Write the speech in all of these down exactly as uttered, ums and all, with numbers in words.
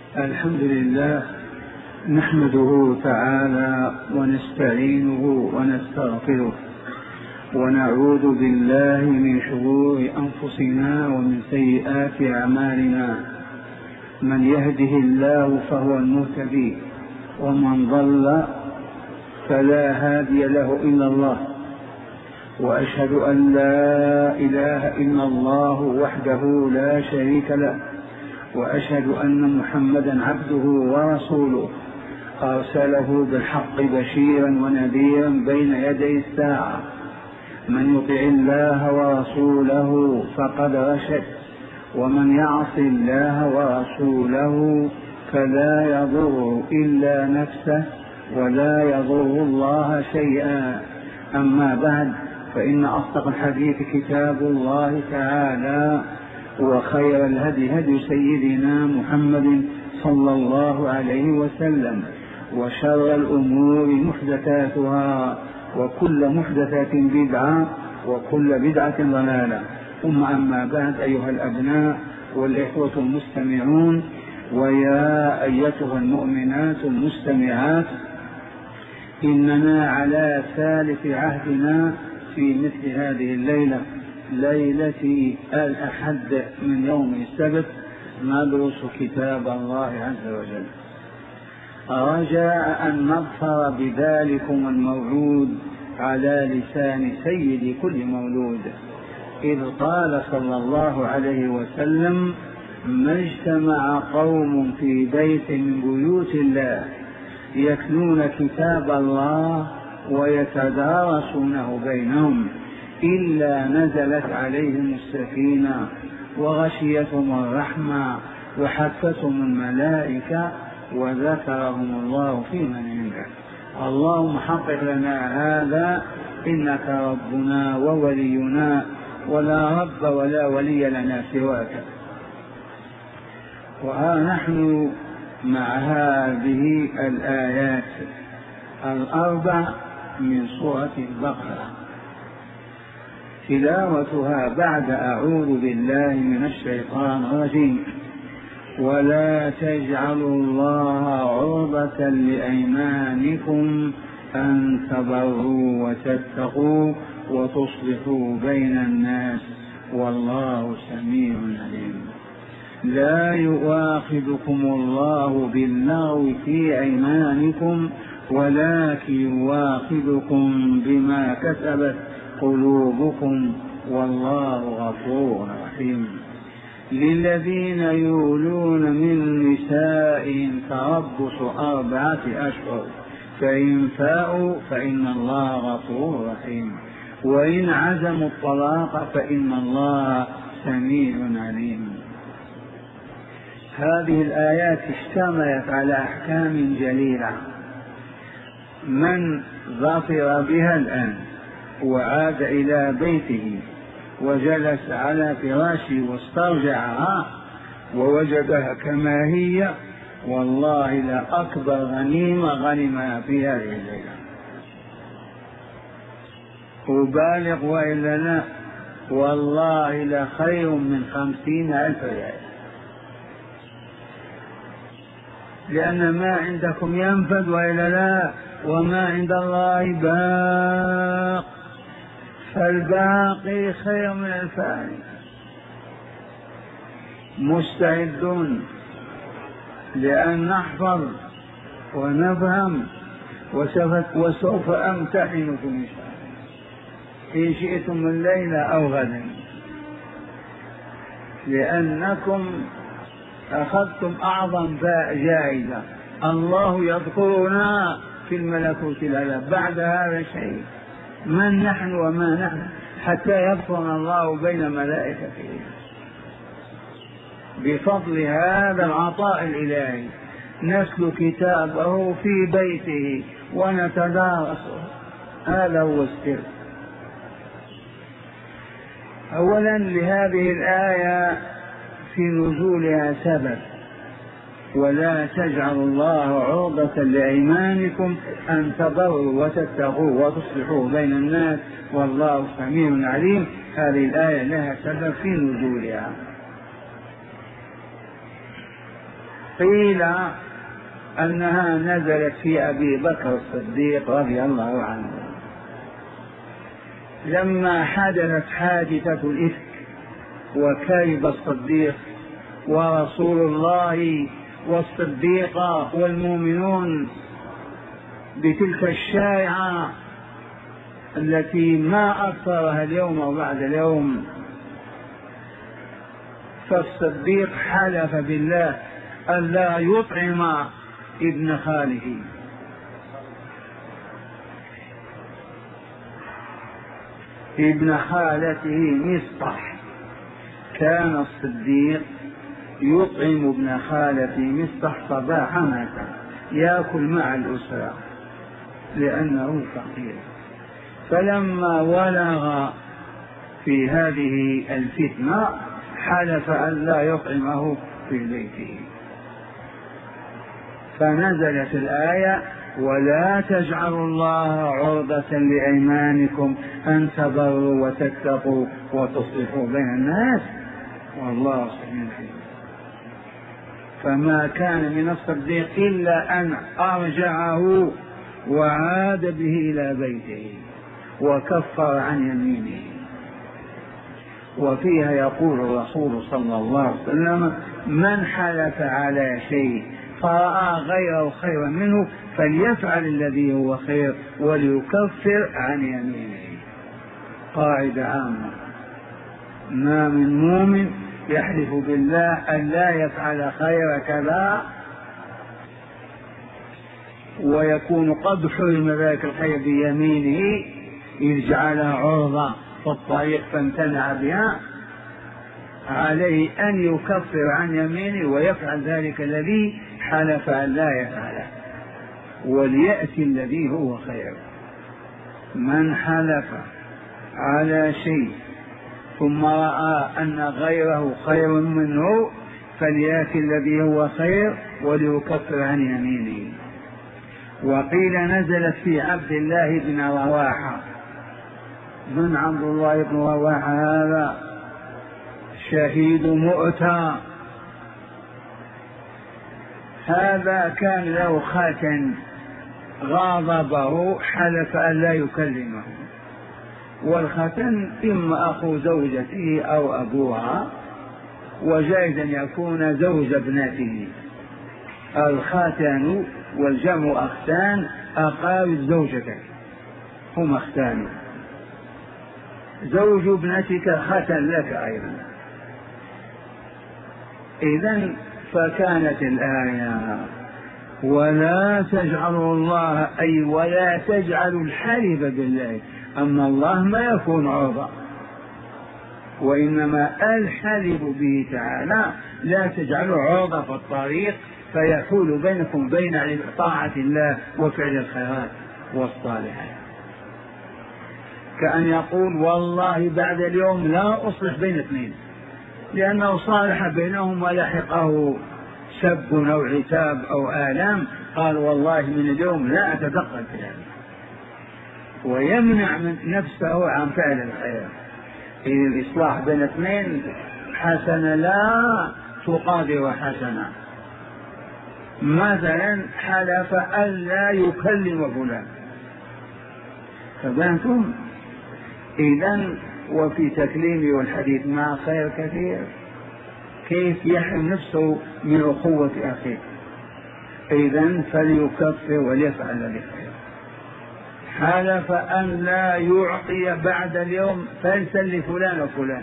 الحمد لله نحمده تعالى ونستعينه ونستغفره ونعوذ بالله من شرور أنفسنا ومن سيئات أعمالنا. من يهده الله فهو المهتدي ومن ضل فلا هادي له إلا الله. وأشهد أن لا إله إلا الله وحده لا شريك له، وأشهد أن محمدا عبده ورسوله أرسله بالحق بشيرا ونذيرا بين يدي الساعة. من يطع الله ورسوله فقد رشد، ومن يعص الله ورسوله فلا يضر إلا نفسه ولا يضر الله شيئا. أما بعد، فإن أصدق الحديث كتاب الله تعالى، وخير الهدي هدي سيدنا محمد صلى الله عليه وسلم، وشر الأمور محدثاتها، وكل محدثة بدعة، وكل بدعة ضلالة. ثم أما بعد، أيها الأبناء والإخوة المستمعون، ويا أيتها المؤمنات المستمعات، إننا على ثالث عهدنا في مثل هذه الليلة، ليلة الأحد من يوم السبت، ندرس كتاب الله عز وجل، رجاء أن نظفر بذلكم الموعود على لسان سيد كل مولود، إذ قال صلى الله عليه وسلم: ما اجتمع قوم في بيت من بيوت الله يتلون كتاب الله ويتدارسونه بينهم إلا نزلت عليهم السكينة وغشيتهم الرحمة وحفتهم الملائكة وذكرهم الله في من عنده. اللهم حقق لنا هذا، إنك ربنا وولينا، ولا رب ولا ولي لنا سواك. وها نحن مع هذه الآيات الأربع من سورة البقرة، تلاوتها بعد أعوذ بالله من الشيطان الرجيم: ولا تجعلوا الله عرضة لأيمانكم أن تبروا وتتقوا وتصلحوا بين الناس والله سميع عليم. لا يؤاخذكم الله باللغو في أيمانكم ولكن يؤاخذكم بما كسبت قلوبكم والله غفور رحيم. للذين يولون من نسائهم تربص أربعة أشهر، فإن فاءوا فإن الله غفور رحيم، وإن عزموا الطلاق فإن الله سميع عليم. هذه الآيات اشتملت على أحكام جليلة، من ظفر بها الآن وعاد إلى بيته وجلس على فراشه واسترجعها ووجدها كما هي، والله لا أكبر غنيمة غنمها في هذه الليلة. أبالغ وإلا لا؟ والله لخير من خمسين ألف ريال، لأن ما عندكم ينفد وإلا لا، وما عند الله باق، فالباقي خير من الفاني. مستعدون لأن نحفظ ونفهم، وسوف أمتحنكم إن شاء الله إن شئتم من ليلة أو غدا، لأنكم أخذتم أعظم جائزة. الله يذكرنا في الملكوت الأعلى، بعد هذا شيء. من نحن وما نحن حتى يذكرنا الله بين ملائكته بفضل هذا العطاء الإلهي. نسل كتابه في بيته ونتدارسه، هذا هو السر. أولا، لهذه الآية في نزولها سبب: ولا تجعلوا الله عرضة لأيمانكم أن تبروا وتتقوا وتصلحوا بين الناس والله سميع عليم. هذه الآية لها سبب في نزولها. قيل أنها نزلت في أبي بكر الصديق رضي الله عنه لما حدثت حادثة الإفك وكذب الصديق ورسول الله والصديق والمؤمنون بتلك الشائعة التي ما أكثرها اليوم وبعد اليوم. فالصديق حلف بالله ألا يطعم ابن خاله، ابن خالته مصطح. كان الصديق يطعم ابن خالته مصطح صباحا مساء، يأكل مع الأسرة لأنه فقير. فلما ولغ في هذه الفتنة حلف أن لا يطعمه في بيته، فنزلت الآية: ولا تجعلوا الله عرضة لأيمانكم أن تبروا وتتقوا وتصلحوا بين الناس والله سميع عليم. فما كان من الصديق إلا أن أرجعه وعاد به إلى بيته وكفر عن يمينه. وفيها يقول الرسول صلى الله عليه وسلم: من حلف على شيء فرأى غيره خيرا منه فليفعل الذي هو خير وليكفر عن يمينه. قاعدة عامة: ما من مؤمن يحلف بالله أن لا يفعل خير كذا ويكون قد حرم ذلك الخير بيمينه إذ جعلها عرضة في الطريق فامتنع بها، عليه أن يكفر عن يمينه ويفعل ذلك الذي حلف أن لا يفعله وليأتي الذي هو خير. من حلف على شيء ثم رأى أن غيره خير منه فليأتي الذي هو خير وليكفر عن يمينه. وقيل نزلت في عبد الله بن رواحة. من عبد الله بن رواحة هذا؟ شهيد مؤتة. هذا كان له خاتم غاضبه حلف أن لا يكلمه، والختن إما أخو زوجته أو أبوها، وجائز أن يكون زوج ابنته. الختان والجمع أختان أقارب زوجتك هم أختان. زوج ابنتك ختن لك أيضا. إذن فكانت الآية: ولا تجعلوا الله، أي ولا تجعلوا الحلف بالله، أما الله ما يكون عرضة، وإنما الحلف به تعالى لا تجعلوا عرضة في الطريق فيحول بينكم بين طاعة الله وفعل الخيرات والصالحات. كأن يقول: والله بعد اليوم لا أصلح بين اثنين، لأنه صالح بينهم ولحقه سب أو عتاب أو آلام، قال: والله من اليوم لا أتدخل في هذا، ويمنع من نفسه عن فعل الخير. إذ الإصلاح بين اثنين حسنة لا تقادر حسنة. مثلا حلف ألا يكلم فلان، فبانتم إذن وفي تكليمه والحديث مع خير كثير، كيف يحرم نفسه من أخوة أخيه؟ إذن فليكفر وليفعل ذلك. حلف أن لا يعطي بعد اليوم فلسل لفلان وفلان،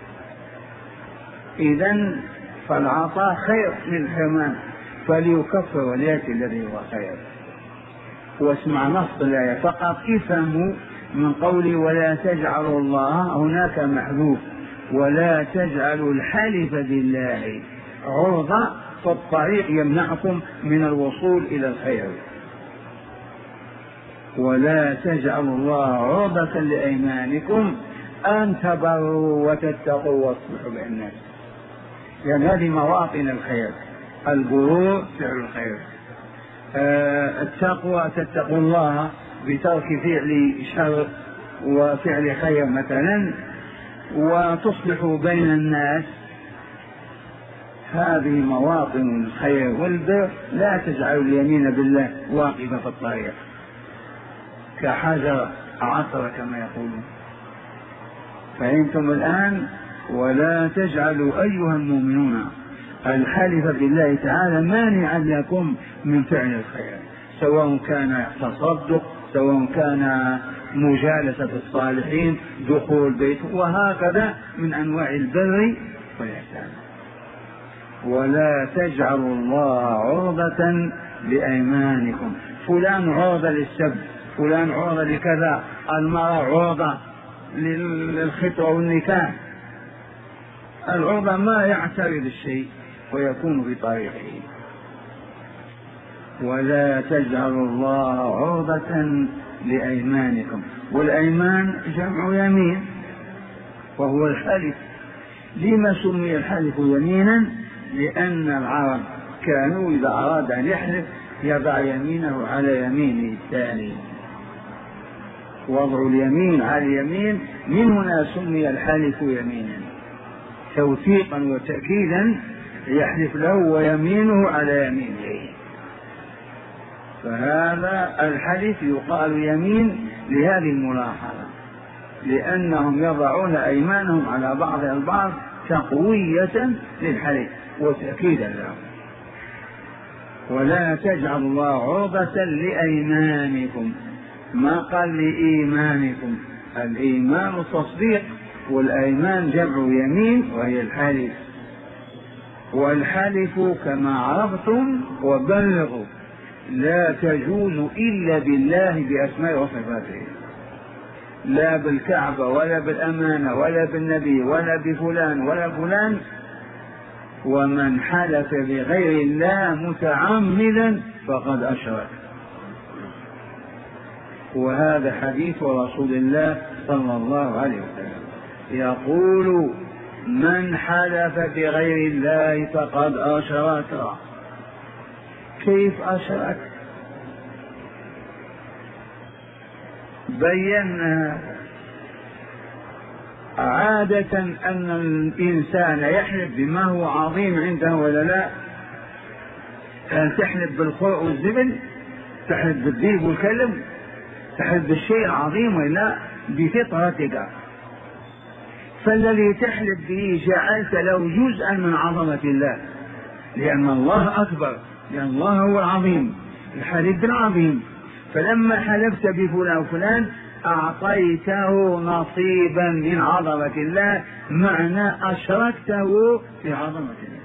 إذن فالعطاء خير من الحرمان، فليكفر وليأتي الذي هو خير. واسمع نص الآية فقط، افهموا من قولي ولا تجعلوا الله هناك محذوف: ولا تجعلوا الحلف بالله عرضة في الطريق يمنعكم من الوصول إلى الخير. ولا تجعلوا الله عرضة لأيمانكم أن تبروا وتتقوا وتصلحوا بين الناس، لأن يعني هذه مواطن الخير. البرور فعل الخير، آه التقوى تتقوا الله بترك فعل شر وفعل خير مثلا، وتصلحوا بين الناس. هذه مواطن الخير والبر، لا تجعلوا اليمين بالله واقفة في الطريق كحجر عثر كما يقولون. فأنتم الآن ولا تجعلوا أيها المؤمنون الحلف بالله تعالى مانعا لكم من فعل الخير، سواء كان تصدق، سواء كان مجالسة الصالحين، دخول بيت، وهكذا من أنواع البر والإحسان. ولا تجعلوا الله عرضة لأيمانكم، فلان عرضة للسب، فلان عرضة لكذا، المرأة عرضة للخطوة والنكاح. العرضة ما يعترض الشيء ويكون في طريقه. ولا تجعلوا الله عرضة لأيمانكم، والأيمان جمع يمين وهو الحلف. لما سمي الحلف يمينا؟ لأن العرب كانوا إذا أراد أن يحلف يضع يمينه على يمين الثاني، وضع اليمين على اليمين، من هنا سمي الحلف يمينا توثيقا وتأكيدا، يحلف له ويمينه على يمينه. فهذا الحلف يقال يمين لهذه الملاحظة، لأنهم يضعون أيمانهم على بعض البعض تقوية للحلف وتأكيدا له. ولا تجعل الله عرضة لأيمانكم، ما قال لإيمانكم، الإيمان التصديق، والأيمان جمع يمين وهي الحلف. والحلف كما عرفتم وبلغوا لا تجوز إلا بالله بأسماء وصفاته، لا بالكعبة ولا بالأمانة ولا بالنبي ولا بفلان ولا فلان. ومن حلف بغير الله متعمدا فقد أشرك. وهذا حديث رسول الله صلى الله عليه وسلم يقول: من حلف بغير الله فقد أشرك. كيف أشرك؟ بينا عادة أن الإنسان يحلف بما هو عظيم عنده ولا لا. هل تحلف بالخوء والزبل؟ تحلف بالذئب والكلب؟ تحلف بالشيء العظيم ولا بفطرتك؟ فالذي تحلف به جعلت له جزءا من عظمة الله، لأن الله أكبر، لأن الله هو العظيم، الحلف بالعظيم. فلما حلفت بفلان وفلان أعطيته نصيبا من عظمة الله، معنى أشركته في عظمة الله.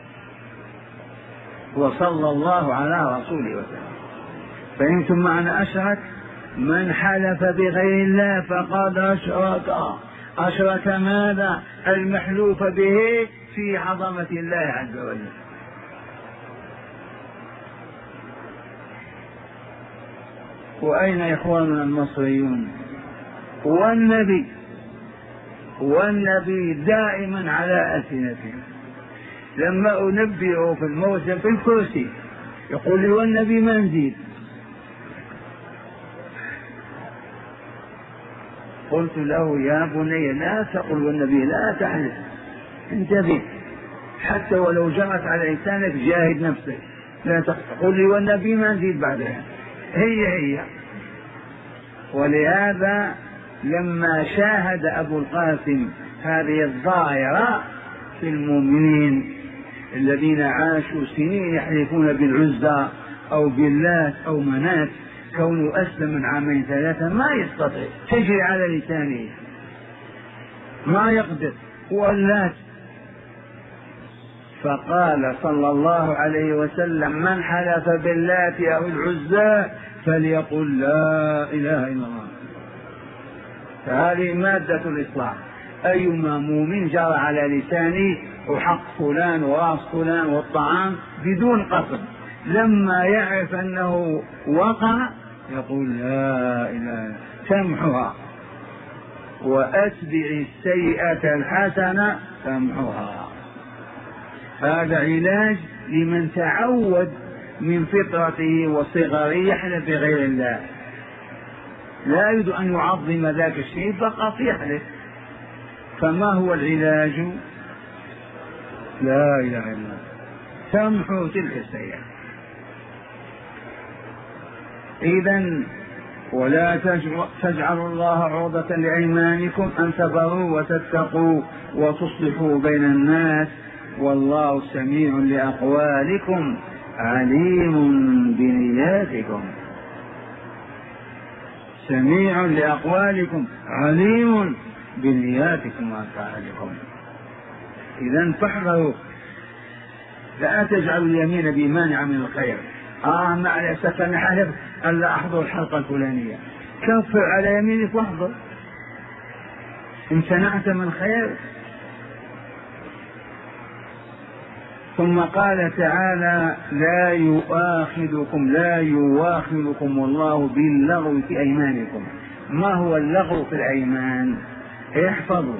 وصلى الله على رسوله وسلم. فإنتم معنى أشرك، من حلف بغير الله فقد أشرك. أشرك ماذا؟ المحلوف به في عظمة الله عز وجل. وأين إخواننا المصريون؟ والنبي والنبي دائما على ألسنتهم. لما أنبئه في الموسم في الكرسي يقول لي: والنبي ما نزيد. قلت له: يا بني لا تقل والنبي، لا تحلف، انتبه، حتى ولو جرت على لسانك جاهد نفسك، لا تقل لي والنبي ما نزيد بعدها، هي هي. ولهذا لما شاهد أبو القاسم هذه الظاهرة في المؤمنين الذين عاشوا سنين يحلفون بالعزى أو باللات أو منات، كونه أسلم من عامين ثلاثة ما يستطيع، تجري على لسانه، ما يقدر، هو اللات. فقال صلى الله عليه وسلم: من حلف باللات أو العزى فليقل لا إله إلا الله. فهذه مادة الإصلاح. أيما مؤمن جرى على لسانه وحق فلان وراس فلان والطعام بدون قصد، لما يعرف أنه وقع يقول لا إله، تمحها. وأتبع السيئة الحسنة تمحها. هذا علاج لمن تعود من فطرته وصغره يحلف بغير الله، لا يريد أن يعظم ذاك الشيء فقط يحلف. فما هو العلاج؟ لا إله إلا الله. تمحو تلك السيئة. إذن ولا تجعلوا الله عرضة لأيمانكم أن تبروا وتتقوا وتصلحوا بين الناس، والله سميع لأقوالكم عليم بنياتكم. سميع لأقوالكم عليم بنياتكم وأفعالكم. إذن فاحذروا، لا تجعلوا اليمين بمانع من الخير. آه مع الأسف أنا حلف ألا أحضر الحلقة الفلانية، كفر على يمينك واحضر، امتنعت من خير. ثم قال تعالى لا يؤاخذكم لا يؤاخذكم الله باللغو في أيمانكم. ما هو اللغو في الأيمان؟ احفظوا،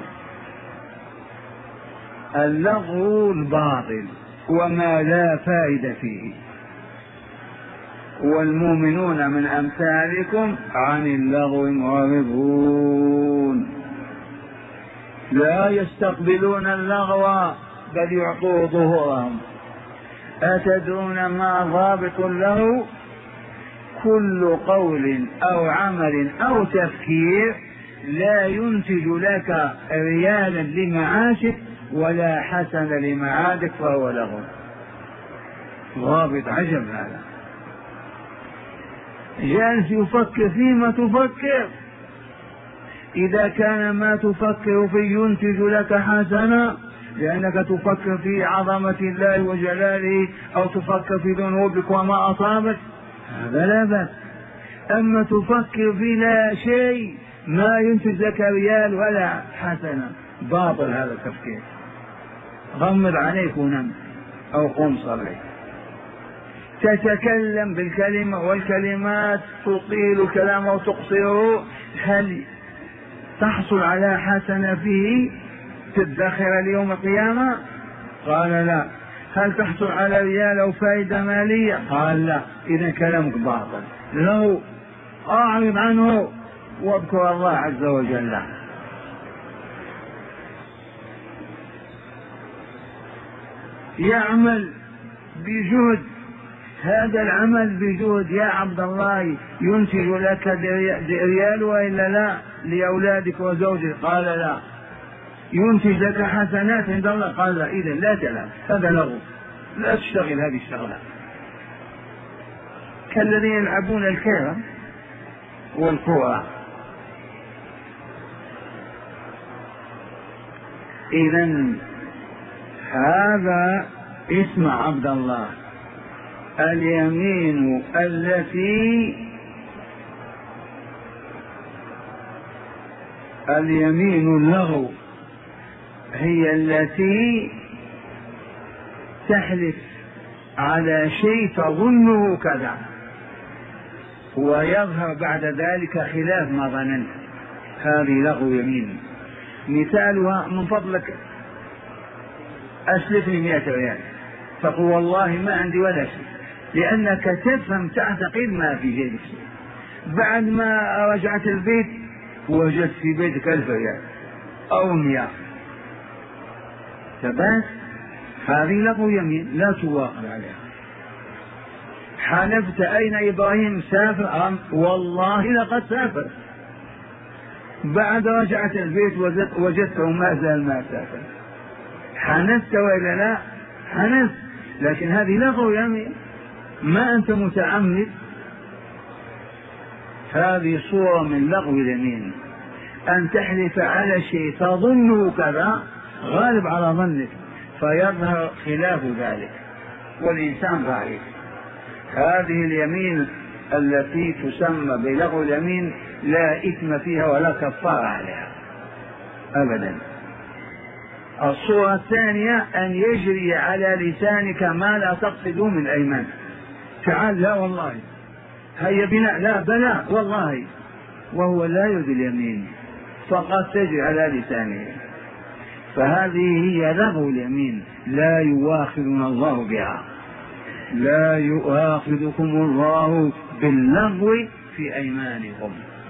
اللغو الباطل وما لا فائدة فيه، والمؤمنون من أمثالكم عن اللغو معرضون، لا يستقبلون اللغو بل يعطوه ظهورهم. أتدرون ما ضابط اللغو؟ كل قول أو عمل أو تفكير لا ينتج لك ريالا لمعاشك ولا حسن لمعادك فهو لغو. ضابط عجب هذا، جالس يفكر فيما تفكر، إذا كان ما تفكر فيه ينتج لك حسنا لأنك تفكر في عظمة الله وجلاله أو تفكر في ذنوبك وما أصابك، هذا لا بأس. أما تفكر في لا شيء ما ينتج لك ريال ولا حسنا، باطل هذا التفكير. غمض عليك ونم أو قم صلي. تتكلم بالكلمة والكلمات تطيل كلامه وتقصره، هل تحصل على حسنة فيه تدخر ليوم القيامة؟ قال لا. هل تحصل على ريال أو فائدة مالية؟ قال لا. إذا كلامك باطل. لو أعرض عنه واذكر الله عز وجل. يعمل بجهد، هذا العمل بجهد يا عبد الله ينتج لك ريال وإلا لا؟ لأولادك وزوجك؟ قال لا. ينتج لك حسنات عند الله؟ قال لا. إذن لا تلعب، هذا لغو، لا تشتغل هذه الشغلة. كالذين يلعبون الكرة والكرة. إذن هذا اسم عبد الله، اليمين التي اليمين اللغو هي التي تحلف على شيء تظنه كذا ويظهر بعد ذلك خلاف ما ظننت، هذه لغو يمين. مثالها من فضلك أسلفني مئة ريال، تقول والله ما عندي ولا شيء، لأنك تفهم تعتقد ما في جيبك شيء. بعد ما رجعت البيت وجدت في بيتك ألف ريال أو مئة، ثبات، هذه لغو يمين لا تواخذ عليها. حلفت أين إبراهيم سافر؟ أم والله لقد سافر. بعد رجعت البيت وجدته ما زال ما سافر. حنست وإلا لا؟ حنست، لكن هذه لغو يمين، ما أنت متعمد. هذه صورة من لغو اليمين، أن تحلف على شيء تظنه كذا غالب على ظنك فيظهر خلاف ذلك والإنسان ضعيف. هذه اليمين التي تسمى بلغو اليمين لا إثم فيها ولا كفارة عليها أبدا. الصورة الثانية أن يجري على لسانك ما لا تقصده من أيمان. تعال لا والله، هيا بنا لا بلا والله، وهو لا يريد اليمين فقط تجري على لسانه. فهذه هي لغو اليمين لا يؤاخذنا الله بها. لا يؤاخذكم الله باللغو في أيمانكم.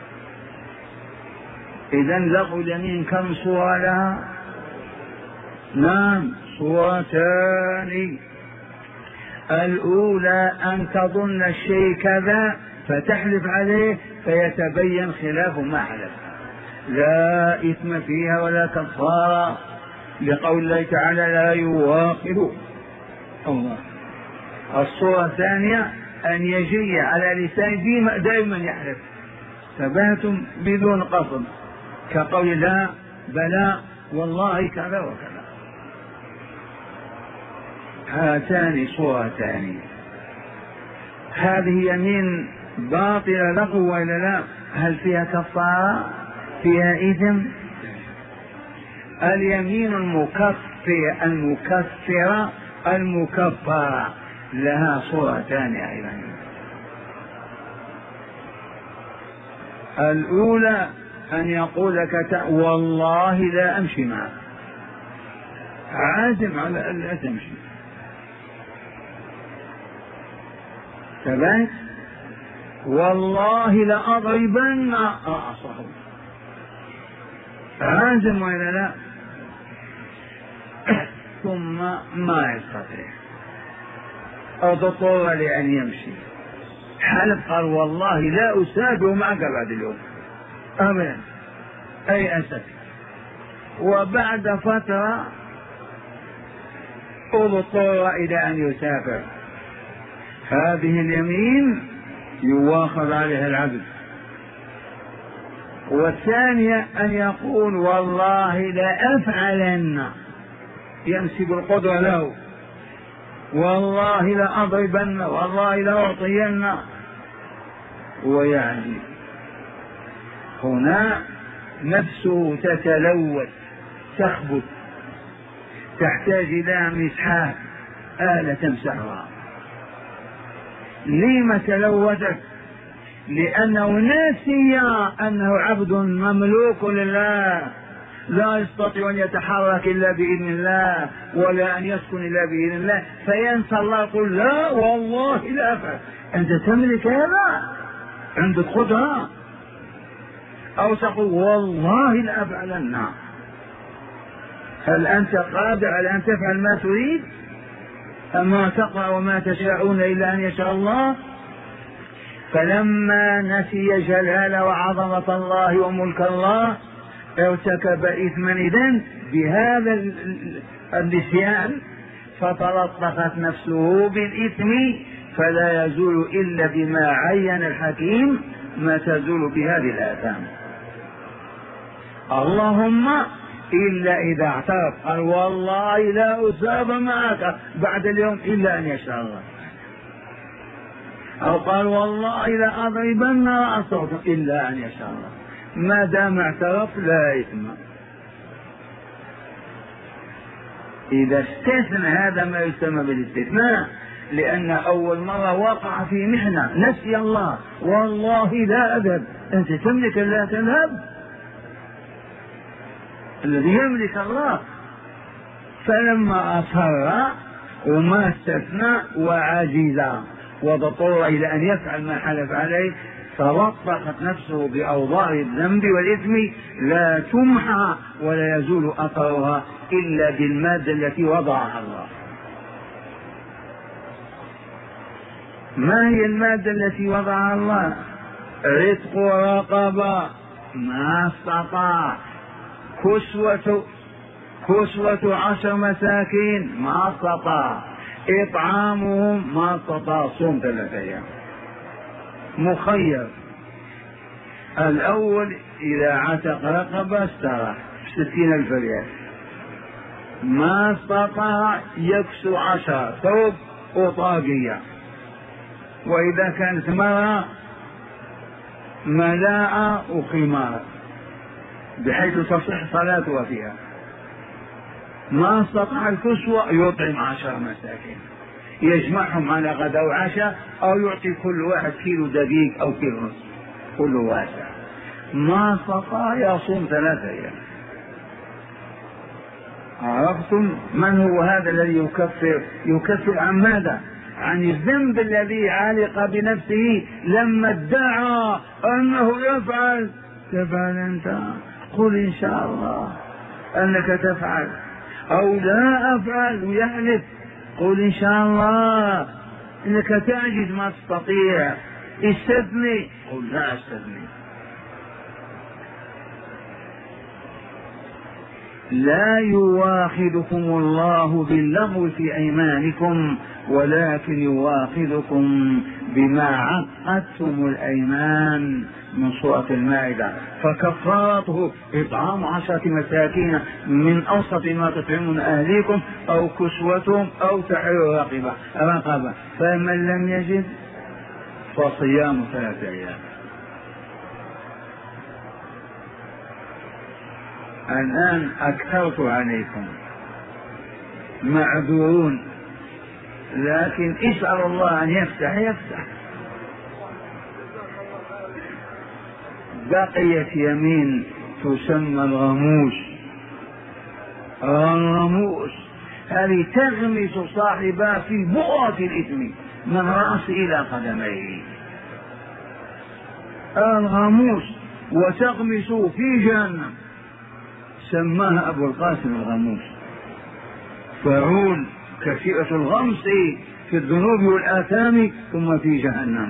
إذن لغو اليمين كم صورة لها؟ نعم صورتان. الأولى أن تظن الشيء كذا فتحلف عليه فيتبين خلاف ما حلف، لا إثم فيها ولا كفارة، لقول الله تعالى لا يواخذ الله. الصورة الثانية أن يجي على لسانه دائما يحلف ثبات بدون قصد، كقول لا بلى والله كذا وكذا. هاتان صورتان. هذه يمين باطلة لغو ولا لا؟ هل فيها كفارة؟ فيها إثم؟ اليمين المكفر المكفرة المكفرة لها صورتان أيضا. الأولى أن يقول لك والله لا أمشي معك، عازم على أن لا تمشي، ثبات، والله لأضربن رأسه، عازم ولا لا؟ ثم ما يستطيع أو تضطر لأن يمشي، حلف قال والله لا أسافر معك بعد اليوم أبدا، أي أسف، وبعد فترة اضطر إلى أن يسافر، هذه اليمين يواخذ عليها العبد. والثانية أن يقول والله لا أفعلن، ينسب القدرة له، والله لا أضربن، والله لا أعطين، ويعني هنا نفسه تتلوث تخبث، تحتاج إلى مسحات آلة تمسحها. لما تلوثت؟ لأنه نسي أنه عبد مملوك لله، لا يستطيع أن يتحرك إلا بإذن الله ولا أن يسكن إلا بإذن الله، فينسى الله يقول لا والله لا أفعل. أنت تملك هذا، عندك قدرة، أو تقول والله لا أفعلن. هل أنت قادر على أن تفعل ما تريد؟ أما تقرأ وما تشاءون إلا أن يشاء الله. فلما نسي جلال وعظمة الله وملك الله ارتكب إثما إذن بهذا النسيان، فتلطخت نفسه بالإثم، فلا يزول إلا بما عين الحكيم ما تزول بهذه الآثام، اللهم إلا إذا اعترف قال والله لا أساب معك بعد اليوم إلا أن يشاء الله، أو قال والله لا أضربن رأسه إلا أن يشاء الله. ما دام اعترف لا إثم. إذا استثنى هذا ما يسمى بالاستثناء، لأن أول مرة وقع في محنة نسي الله، والله لا أذهب. أنت تملك لا تذهب؟ الذي يملك الله. فلما أصر وما استثنى وعجز واضطر إلى أن يفعل ما حلف عليه، فوطقت نفسه بأوضاع الذنب والإثم لا تمحى ولا يزول أثرها إلا بالمادة التي وضعها الله. ما هي المادة التي وضعها الله؟ رزق رقبة ما استطاع، كسوة كسوة عشر مساكين ما استطاع، إطعامهم ما استطاع، صوم ثلاثة أيام، مخير. الأول إذا عتق رقبة استراح ستين ألف ريال، ما استطاع يكسو عشرة ثوب وطاقية، وإذا كانت مرأة ملاءة وخمار بحيث تصح صلاتها فيها. ما استطاع الكسوة يطعم عشر مساكين، يجمعهم على غدا وعشاء، أو يعطي كل واحد كيلو دقيق أو كيلو نصف كل واسع. ما استطاع يصوم ثلاثة أيام. عرفتم من هو هذا الذي يكفر؟ يكفر عن ماذا؟ عن الذنب الذي علق بنفسه لما ادعى أنه يفعل. تفعل أنت؟ قل إن شاء الله أنك تفعل، أو لا أفعل ويحلف قل إن شاء الله، إنك تعجز ما تستطيع، استثني. قل لا استثني. لا يواخذكم الله باللغو في أيمانكم ولكن يواخذكم بما عقدتم الأيمان، من سورة المائدة. فكفارته إطعام عشرة مساكين من أوسط ما تطعمون أهليكم أو كسوتهم أو تحرير رقبة رقبة فمن لم يجد فصيام ثلاثة أيام. الآن أكثرت عليكم، معذورون، لكن اسأل الله أن يفتح يفتح. بقيت يمين تسمى الغموس. الغموس هذه تغمس صاحبها في بؤرة الإثم من رأس إلى قدميه. الغموس وتغمس في جهنم، سماها أبو القاسم الغموس. فعول كثيرة الغمس في الذنوب والآثام ثم في جهنم.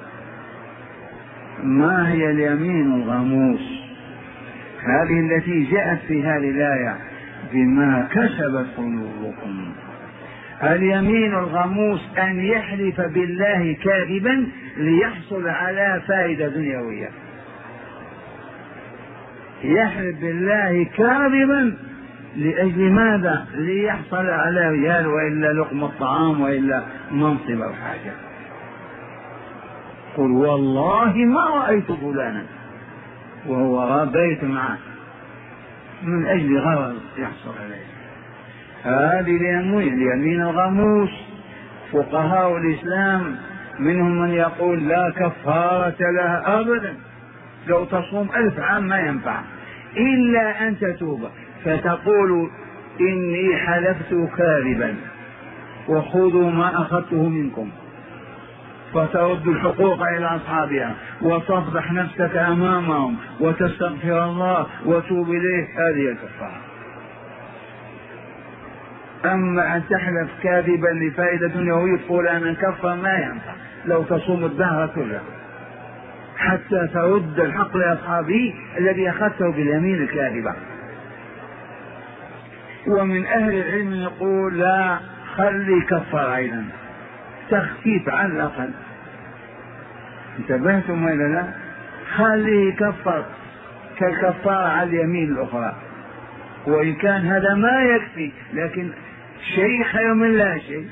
ما هي اليمين الغموس؟ هذه التي جاءت في هذه الآية بما كسبت قلوبكم. اليمين الغموس أن يحلف بالله كاذبا ليحصل على فائدة دنيوية. يحلف بالله كاذبا لأجل ماذا؟ ليحصل على ريال وإلا لقمة طعام وإلا منصب أو حاجة. قل والله ما رأيت فلانا وهو رابيت معه من أجل غرض يحصل عليه. هذه اليمين الغموس. فقهاء الإسلام منهم من يقول لا كفارة لها أبدا، لو تصوم ألف عام ما ينفع إلا أن تتوب، فتقول إني حلفت كاذبا وخذوا ما أخذته منكم، فترد الحقوق إلى أصحابها وتفضح نفسك أمامهم وتستغفر الله وتوب إليه. هذه الكفارة. أما أن تحلف كاذبا لفائدة دنيوية تقول أنا كفر، ما ينفع لو تصوم الدهر كله حتى ترد الحق لأصحابه الذي أخذته باليمين الكاذبة. ومن أهل العلم يقول لا، خلي كفر أيضا، تخفيف على الأقل. انتبهتم ولا لا؟ خليه كفر كالكفارة على اليمين الأخرى، وإن كان هذا ما يكفي لكن شيء خير من لا شيء.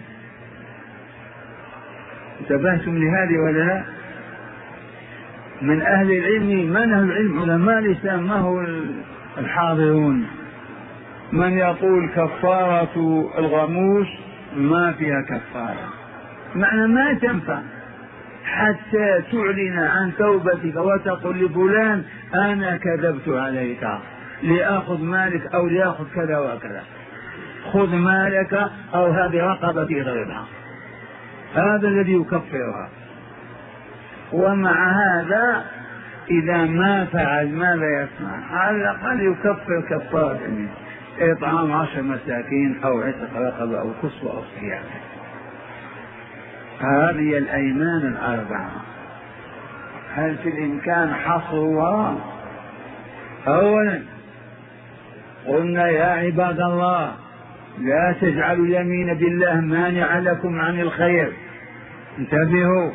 انتبهتم لهذه ولا لا؟ من أهل العلم، من أهل العلم علماء الإسلام ما هو الحاضرون، من يقول كفارة الغموس ما فيها كفارة، معنى ما تنفع حتى تعلن عن توبتك وتقول لفلان أنا كذبت عليك لأخذ مالك أو لأخذ كذا وكذا، خذ مالك أو هذه رقبتي ضربها. هذا الذي يكفرها. ومع هذا إذا ما فعل ماذا يصنع؟ على الأقل يكفر كفارة إطعام عشر مساكين أو عتق رقبة أو كسوة أو صيام. هذه الأيمان الأربعة. هل في الإمكان حصرها؟ أولا قلنا يا عباد الله لا تجعلوا اليمين بالله مانعا لكم عن الخير. انتبهوا،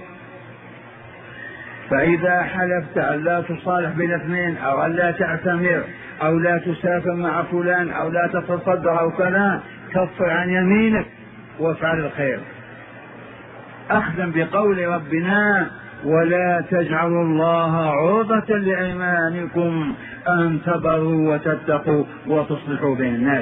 فإذا حلفت أن لا تصالح بين اثنين أو أن لا تعتمر أو لا تسافر مع فلان أو لا تتصدق أو كذا، كفر عن يمينك وافعل الخير، أخذا بقول ربنا ولا تجعلوا الله عرضة لأيمانكم أن تبروا وتتقوا وتصلحوا بين الناس.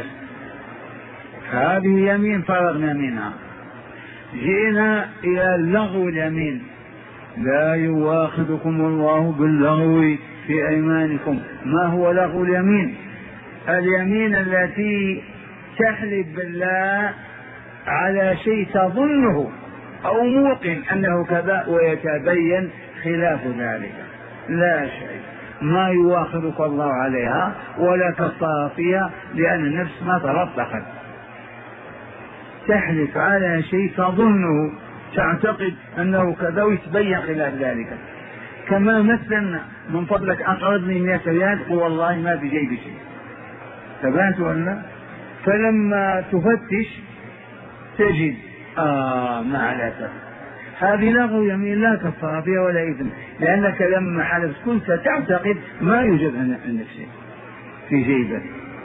هذه يمين فرغنا منها. جئنا إلى اللغو اليمين. لا يواخذكم الله باللغو في أيمانكم. ما هو لغو اليمين؟ اليمين التي تحلف بالله على شيء تظنه أو موقن أنه كذا ويتبين خلاف ذلك. لا شيء، ما يواخذك الله عليها ولا كفار فيها لأن النفس ما ترسخت. تحلف على شيء تظنه تعتقد أنه كذا ويتبين خلاف ذلك. كما مثلا من فضلك أقرضني مئة ريال قل والله ما في جيبي شيء، ثبات ولا؟ فلما تفتش تجد آه مع الأسف هذه لغو يمين لا كفارة فيها ولا إثم، لأنك لما حلفت كنت تعتقد ما يوجد عندك شيء في جيبك.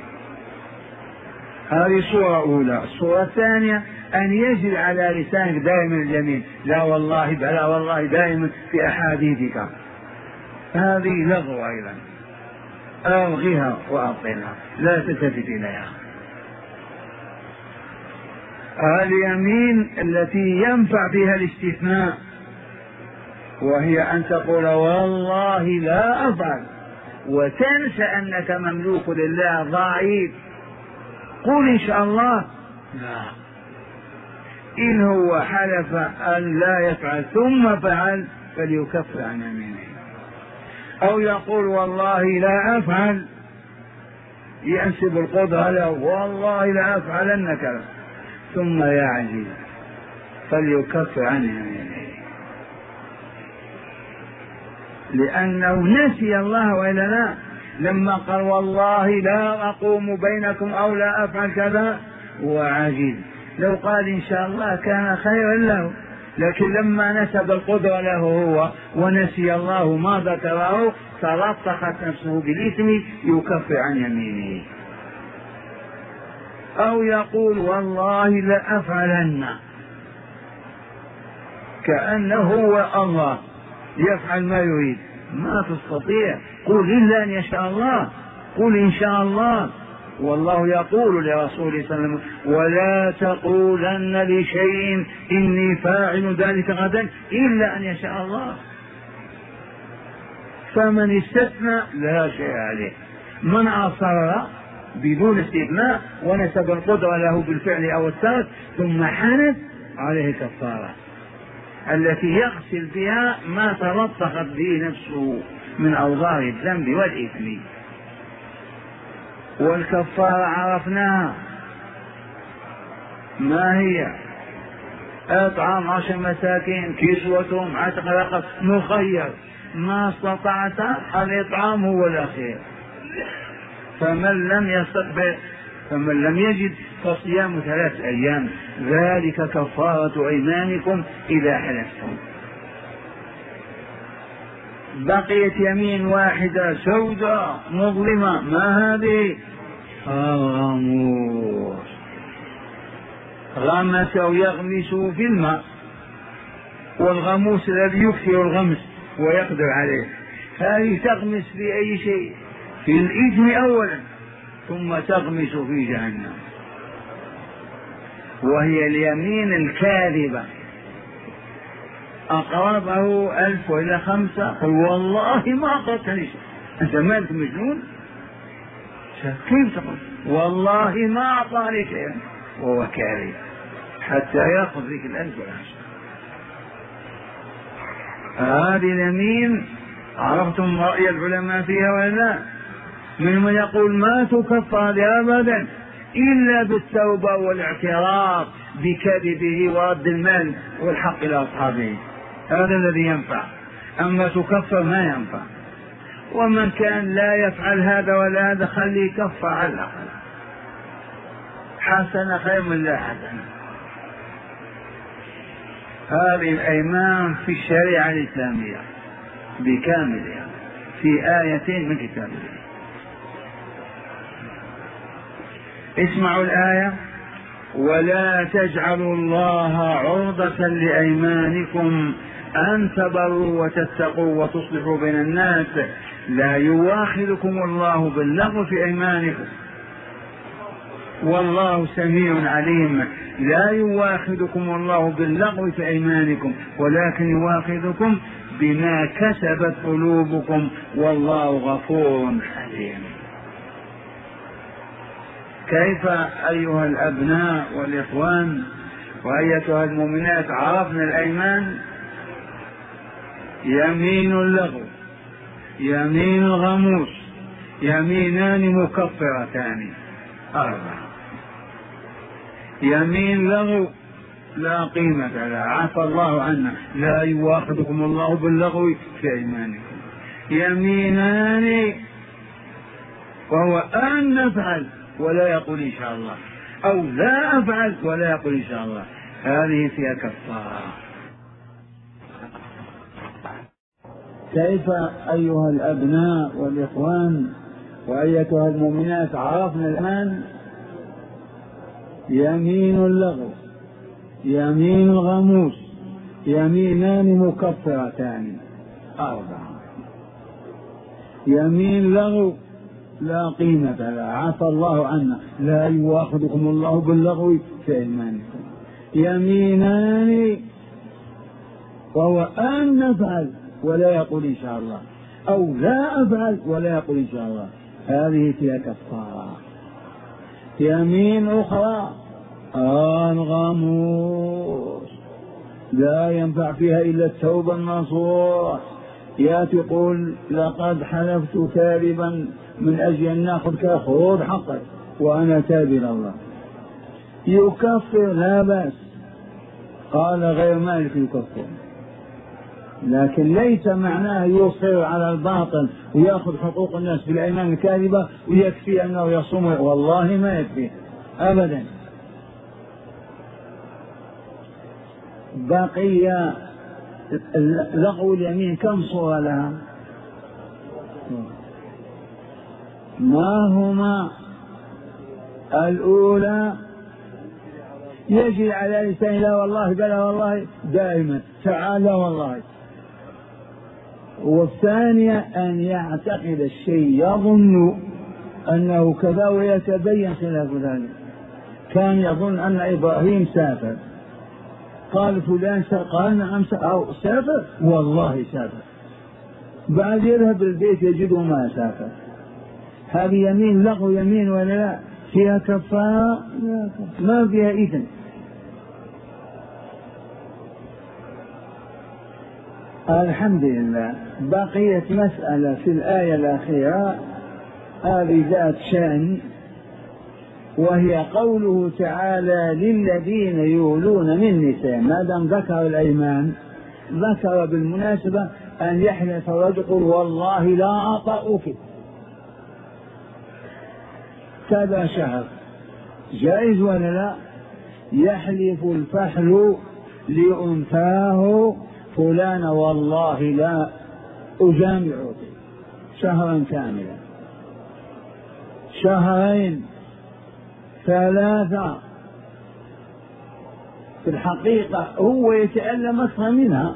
هذه صورة أولى. الصورة الثانية أن يجري على لسانك دائما اليمين، لا والله بلا والله دائما في أحاديثك، هذه لغو أيضا، ألغها وأبطلها لا تلتفت إليها. اليمين التي ينفع فيها الاستثناء، وهي أن تقول والله لا أفعل وتنسى أنك مملوك لله ضعيف، قل إن شاء الله لا. إن هو حلف أن لا يفعل ثم فعل فليكفر عن يمينه. أو يقول والله لا أفعل، ينسب القدرة له والله لا أفعلن كذا ثم يعجز فليكفر عن يمينه، لأنه نسي الله وإلا لا. لما قال والله لا أقوم بينكم أو لا أفعل كذا وعجز، لو قال إن شاء الله كان خيرا له، لكن لما نسب القدرة له هو ونسي الله ما ذكره تلطخت نفسه بالإثم يكفر عن يمينه. أو يقول والله لأفعلن، كأنه هو الله يفعل ما يريد، ما تستطيع. قل إلا أن يشاء الله، قل إن شاء الله. والله يقول لرسوله صلى الله عليه وسلم ولا تقولن لشيء إني فاعل ذلك غدا إلا أن يشاء الله. فمن استثنى لا شيء عليه، من أصر بدون استثناء ونسب القدرة له بالفعل أو الترك ثم حنث عليه كفارة التي يغسل بها ما تلطخت به نفسه من أوضار الذنب والإثم. والكفارة عرفناها ما هي؟ اطعام عشر مساكين، كسوتهم، عتق رقبة، مخير، ما استطعت الإطعام هو الأخير. فمن لم يستطع فمن لم يجد فصيام ثلاث أيام ذلك كفارة أيمانكم إذا حلفتم. بقيت يمين واحدة سوداء مظلمة، ما هذه؟ الغموس، غمس أو يغمس في الماء، والغموس الذي يكثر الغمس ويقدر عليه، هذه تغمس في أي شيء؟ في الإثم أولا ثم تغمس في جهنم، وهي اليمين الكاذبة. أقربه ألف وإلى خمسة قل والله ما قلتني، أنت مالك مجنون؟ كيف تقول والله ما أعطاني شيئا وهو كاذب حتى يأخذ ذيك الألف والعشر. هذه اليمين عرفتم رأي العلماء فيها ولا لا؟ من يقول ما تكفر أبدا إلا بالتوبة والاعتراف بكذبه ورد المال والحق إلى أصحابه، هذا الذي ينفع، أما تكفر ما ينفع. ومن كان لا يفعل هذا ولا هذا خليه يكفر على الأقل، حسنة خير من لا حسنة. هذه الأيمان في الشريعة الإسلامية بكاملها في آيتين من كتاب الله. اسمعوا الآية ولا تجعلوا الله عرضة لأيمانكم أن تبروا وتتقوا وتصلحوا بين الناس لا يواخذكم الله باللغو في أيمانكم والله سميع عليم. لا يواخذكم الله باللغو في أيمانكم ولكن يواخذكم بما كسبت قلوبكم والله غفور حليم. كيف أيها الأبناء والإخوان وأيتها المؤمنات عرفنا الأيمان؟ يمين اللغو، يمين الغموس، يمينان مكفرتان، أربعة. يمين لغو لا قيمة لها، عفى الله عنا، لا يواخذكم الله باللغو في أيمانكم. يمينان وهو أن نفعل ولا يقول إن شاء الله، أو لا أفعل ولا يقول إن شاء الله، هذه فيها كفارة. كيف أيها الأبناء والإخوان وأيتها المؤمنات عرفنا الآن يمين اللغو، يمين الغموس، يمينان مكفرتان أربعة. يمين لغو لا قيمة لها، عفى الله عنا، لا يواخذكم الله باللغو في أيمانكم. يمينان وهو أن نفعل ولا يقول إن شاء الله، أو لا أفعل ولا يقول إن شاء الله، هذه فيها كفارة. يمين أخرى الغموس لا ينفع فيها إلا التوبة النصوح، ياتي يقول لقد حلفت كاذبا من أجل أن نأخذ كخذ حقك وأنا تاب إلى الله، يكفر لا بأس، قال غير مالك يكفر، لكن ليس معناه يصر على الباطل ويأخذ حقوق الناس بالأيمان الكاذبة ويكفي أنه يصوم، والله ما يكفي أبدا. بقي لغو اليمين كم صورة لها؟ ما هما؟ الأولى يجري على لسان لا والله بلا والله دائما، تعالى والله. والثانية أن يعتقد الشيء يظن أنه كذا ويتبين خلاف ذلك. كان يظن أن إبراهيم سافر، قال فلان قال نعم سافر، والله سافر، بعد يذهب البيت يجده ما سافر. هذه يمين لغو يمين ولا لا؟ فيها كفارة؟ ما فيها إثم. الحمد لله. بقيت مسألة في الآية الأخيرة هذه ذات شأن، وهي قوله تعالى للذين يولون من نسائهم. ما دام ذكر الأيمان ذكر بالمناسبة أن يحلف الرجل والله لا أطأك كذا شهر، جائز ولا لا؟ يحلف الفحل لأنثاه فلان والله لا أجامعك شهرا كاملا، شهرين ثلاثة، في الحقيقة هو يتألم أكثر منها،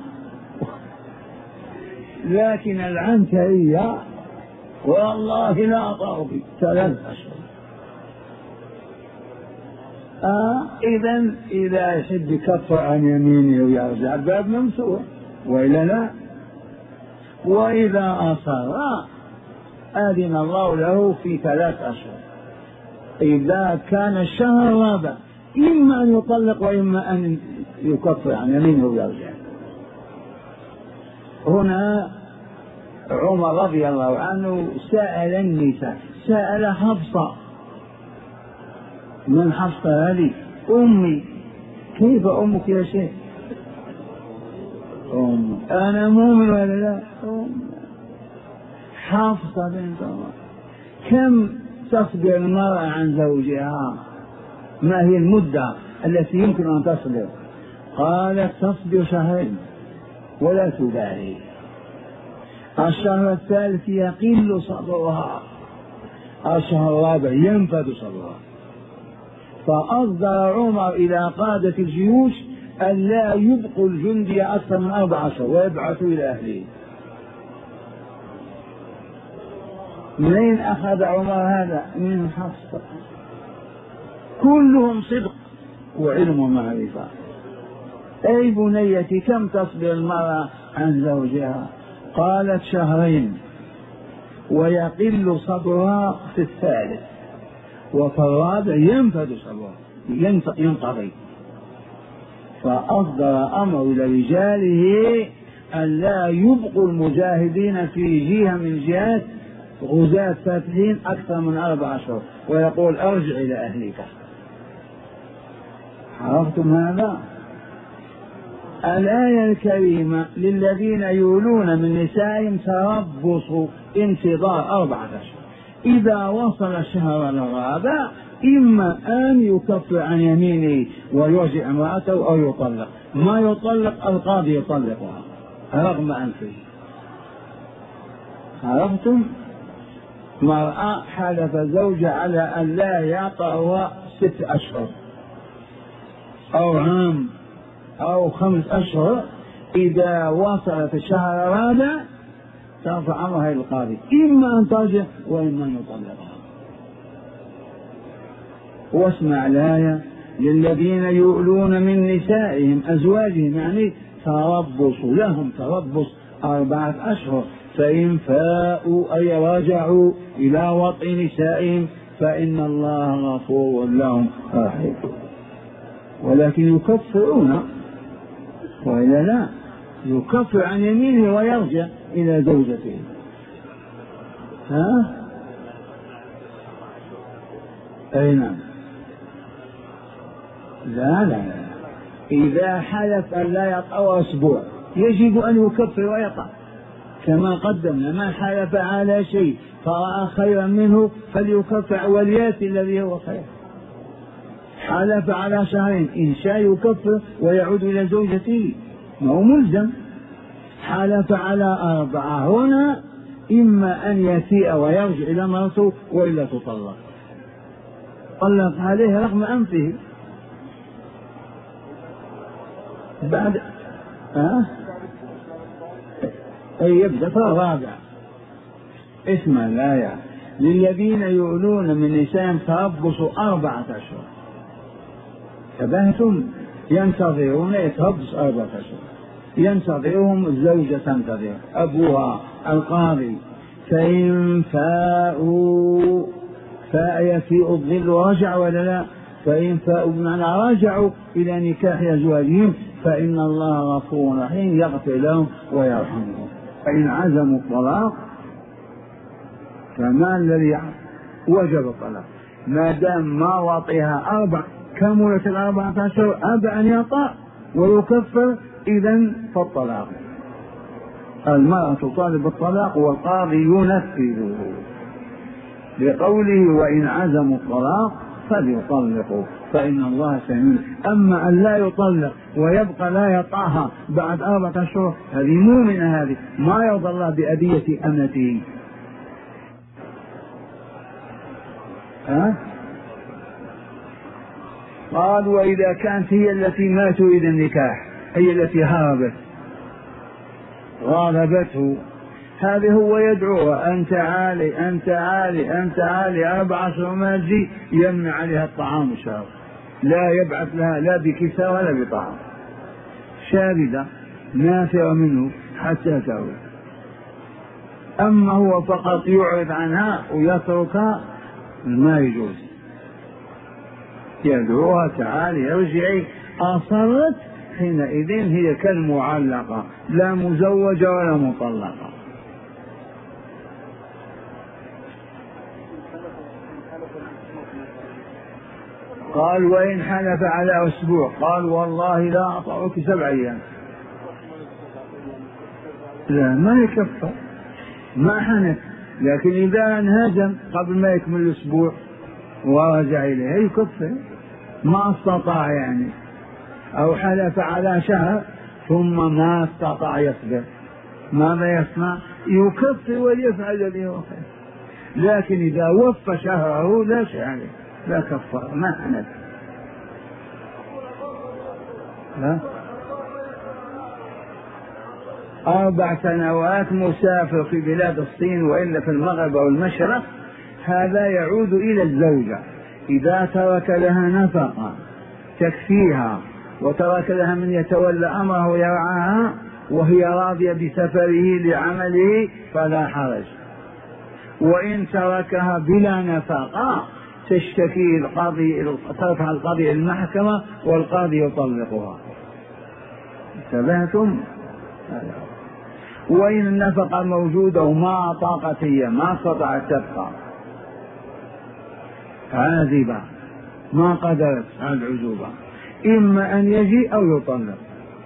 لكن العنترية والله لا أطأك ثلاث أشهر. آه إذن إذا يحب يكفر عن يمينه ويرجع الباب ممسوح، وإلا لا. وإذا أصر أذن الله له في ثلاث أشهر. إذا كان الشهر الرابع إما أن يطلق وإما أن يكفر عن يمينه ويرجع. هنا عمر رضي الله عنه سأل النساء، سأل حفصة. من حفصة هذه؟ أمي. كيف أمك يا شيخ؟ أم أنا مؤمن ولا لا؟ أم حفصة بنت عمر. كم تصبر المرأة عن زوجها؟ ما هي المدة التي يمكن أن تصبر؟ قالت تصبر شهرين ولا تبالي، الشهر الثالث يقل صبرها، الشهر الرابع ينفد صبرها. فأصدر عمر إلى قادة الجيوش أن لا يبقوا الجندي أكثر من أربع أشهر ويبعثوا إلى أهله. منين أخذ عمر هذا؟ من حفصة. كلهم صدق وعلم ومعرفة. أي بنيتي كم تصبر المرأة عن زوجها؟ قالت شهرين ويقل صبرها في الثالث، وفي الرابع ينفد صبرها ينقضي. فأصدر أمر لرجاله أن لا يبقوا المجاهدين في جهة من جهات غزاة فاتحين أكثر من أربع أشهر، ويقول أرجع إلى أهلك. عرفتم هذا؟ الآية الكريمة للذين يولون من نسائهم تربص انتظار أربعة أشهر، إذا وصل الشهر الرابع إما أن يكفر عن يمينه ويرجع امرأته أو يطلق. ما يطلق القاضي يطلقها رغم أنفه. عرفتم؟ مرأة حلف زوجها على أن لا يطأها ست أشهر أو عام أو خمس أشهر، إذا وصلت الشهر الرابع ترفع أمرها إلى القاضي، إما أن ترجع وإما أن يطلقها. واسمع الآية للذين يؤلون من نسائهم أزواجهم، يعني تربص لهم تربص أربعة أشهر، فإن فاءوا أي راجعوا إلى وطء نسائهم فإن الله غفور لهم رحيم. ولكن يكفرون وإلا لا، يكفر عن يمينه ويرجع إلى زوجته. ها؟ أي نعم. لا لا لا، إذا حلف أن لا يطأ أسبوع يجب أن يكفر ويطأ كما قدمنا. ما حلف على شيء فرأى خيرا منه فليكفر وليأتي الذي هو خير. حلف على شهرين إن شاء يكفر ويعود إلى زوجته، ما هو ملزم. حلف على أربعة، هنا إما أن يسيء ويرجع إلى مرته وإلا تطلق. طلق عليه رغم أنفه بعد أه؟ أي يبدأ الرابع. اسمع الآية للذين يؤلون من نسائهم تربص أربعة أشهر. تبهتم؟ ينتظرون يتربص أربعة أشهر، ينتظرهم الزوجة تنتظر أبوها القاضي. فإن فاءوا فاء يفيء الظل ورجع ولا لا؟ فإن فاءوا بمعنى رجعوا إلى نكاح أزواجهم فإن الله غفور رحيم يغفر لهم ويرحمهم. فإن عزموا الطلاق فما الذي وجب الطلاق؟ ما دام ما وطئها أربع كملت الأربعة أشهر أبى أن يطأ ويكفر، إذن فالطلاق. المرأة تطالب بالطلاق والقاضي ينفذه بقوله وإن عزموا الطلاق فليطلقوا فإن الله سميع. أما أن لا يطلق ويبقى لا يطأها بعد أربعة أشهر هذه مؤمنة، هذه ما يرضى الله بأبية أمته. ها؟ قال وإذا كانت هي التي ما تريد النكاح، هي التي هربت غالبته، هذه هو يدعوها أنت عالي أنت عالي أنت عالي أربع أشهر ما تجي، يمنع عليها الطعام والشراب، لا يبعث لها لا بكساء ولا بطعام، شاردة نافرة منه حتى تعود. أما هو فقط يعرض عنها ويتركها ما يجوز، يدعوها تعالي ارجعي، أصرت حينئذ هي كالمعلقة لا مزوجة ولا مطلقة. قال وإن حلف على أسبوع قال والله لا أطعك سبع أيام، لا ما يكفر ما حنف، لكن إذا انهزم قبل ما يكمل الأسبوع ورجع إليه يكفر ما استطاع يعني، أو حلف على شهر ثم ما استطاع يصبر، ماذا يصنع؟ يكفر وليفعل الذي هو خير. لكن إذا وفى شهره لا شيء عليه، لا كفر ما حنف. ها؟ أربع سنوات مسافر في بلاد الصين وإلا في المغرب أو المشرق، هذا يعود إلى الزوجة إذا ترك لها نفقة تكفيها وترك لها من يتولى أمره ويرعاها وهي راضية بسفره لعمله فلا حرج. وإن تركها بلا نفقة تشتكي القاضي، ترفع القاضي المحكمة والقاضي يطلقها. انتبهتم؟ وإن النفقة موجودة وما طاقت هي ما استطاعت تبقى عازبة ما قدرت على العزوبة، إما أن يجيء أو يطلق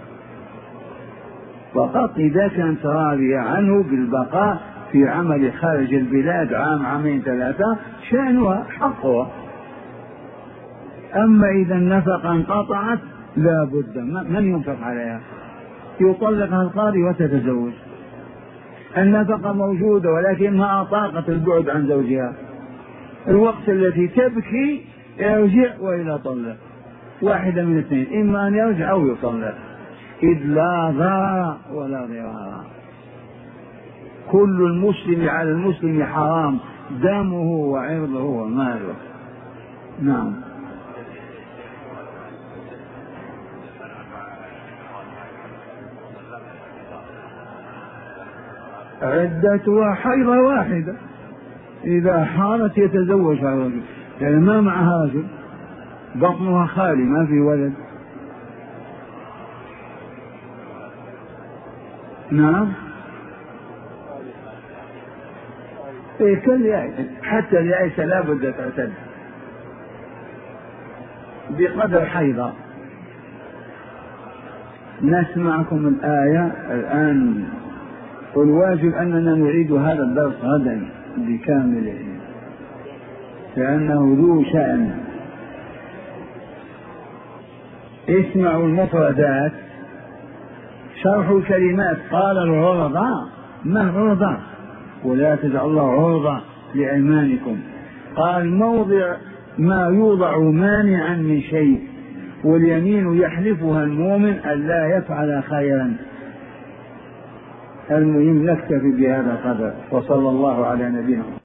فقط إذا كانت راضية عنه بالبقاء في عمل خارج البلاد عام عامين ثلاثة شأنها حقها. أما إذا النفقة انقطعت لا بد من ينفق عليها، يطلقها القاضي وتتزوج. النفقة موجودة ولكنها طاقة البعد عن زوجها، الوقت التي تبكي يرجع وإلى طلق، واحدة من اثنين، إما أن يرجع أو يطلق، إذ لا ضرر ولا ضرار. كل المسلم على المسلم حرام دمه وعرضه وماله. نعم. عدتها حيضة واحدة، إذا حارت يتزوجها الرجل، يعني ما معها رجل، بطنها خالي ما في ولد. نعم. إيه كاليائس، حتى اليائس لا بد تعتد بقدر حيضة. نسمعكم الآية الآن، والواجب أننا نعيد هذا الدرس غدا بكامله لأنه ذو شأن. اسمعوا المفردات، شرح الكلمات. قال العرضاء، ما العرضاء؟ ولا تجعل الله عرضة لأيمانكم. قال موضع ما يوضع مانعا من شيء، واليمين يحلفها المؤمن ألا يفعل خيرا. المهم نكتفي بهذا القدر، وصلى الله على نبينا.